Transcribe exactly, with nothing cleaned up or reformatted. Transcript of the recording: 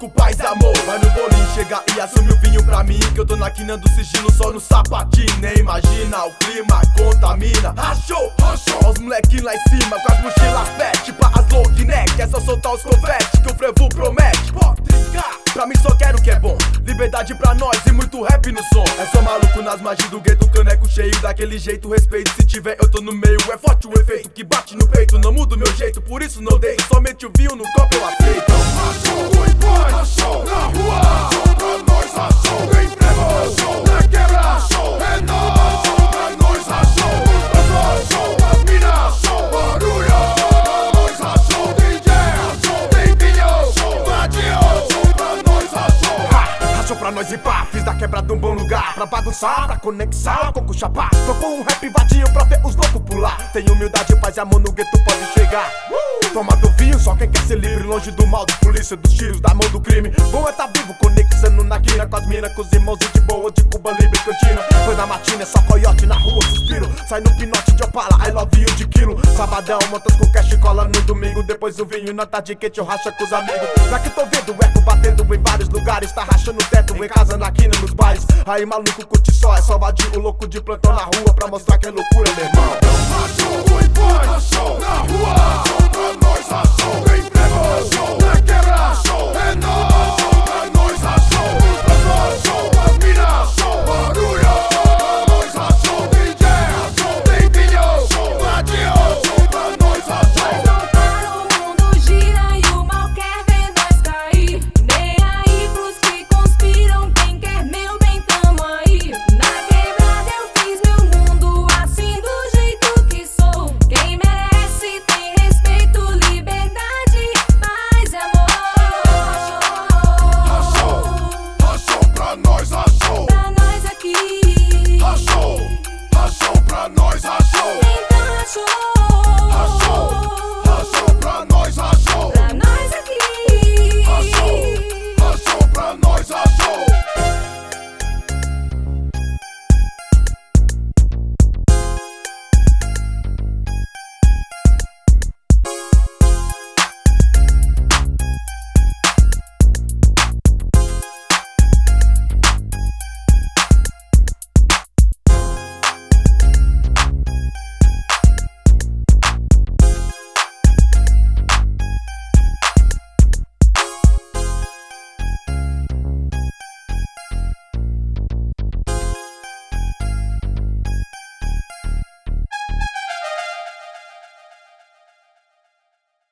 paz e amor. Vai no bolinho, chega e assume o vinho pra mim, que eu tô na quina do sigilo, só no sapatinho. Nem imagina, o clima contamina. Rachou, rachou, os molequinhos lá em cima com as mochilas pet, pra as long neck, é só soltar os confetes que o frevo promete. Pótrica, pra mim só quero o que é bom, liberdade pra nós e muito rap no som. É só maluco nas magias do gueto, caneco cheio daquele jeito. Respeito, se tiver eu tô no meio, é forte o efeito que bate no peito. Não mudo meu jeito, por isso não deito, somente o vinho no copo eu aceito. Rachou, oi boy, rachou, na rua, rachou pra nós, rachou, tem prego, rachou, na quebra, rachou, é nóis, rachou pra nós, rachou, rachou, as mina, rachou, barulho, nós, rachou, D J, rachou, tem vinho, rachou, vadio, rachou pra nós, rachou. Rachou pra nós e pá, fiz da quebrada um bom lugar pra bagunçar, pra conexar, coco chapar. Tocou um rap vadio pra ver os loucos pular. Tem humildade, paz e amor no gueto, pode chegar. Toma do vinho, só quem quer ser livre, longe do mal, da polícia, dos tiros, da mão do crime. Bom é tá vivo, conexando na guina, com as minas, com os irmãos e de boa, de Cuba Libre Cantina. Pois na matina é só coiote, na rua suspiro, sai no pinote de Opala, I love you de quilo. Sabadão, montas com cash, cola no domingo, depois o vinho na tarde quente eu racha com os amigos. Já que tô vendo o eco batendo em vários lugares, tá rachando o teto, em casa, na quina, nos bares. Aí maluco curte só, é só vadio, o louco de plantão na rua, pra mostrar que é loucura, meu irmão. Rachou, oi boy, rachou, na rua, rachou pra nós, rachou, tem prego, rachou,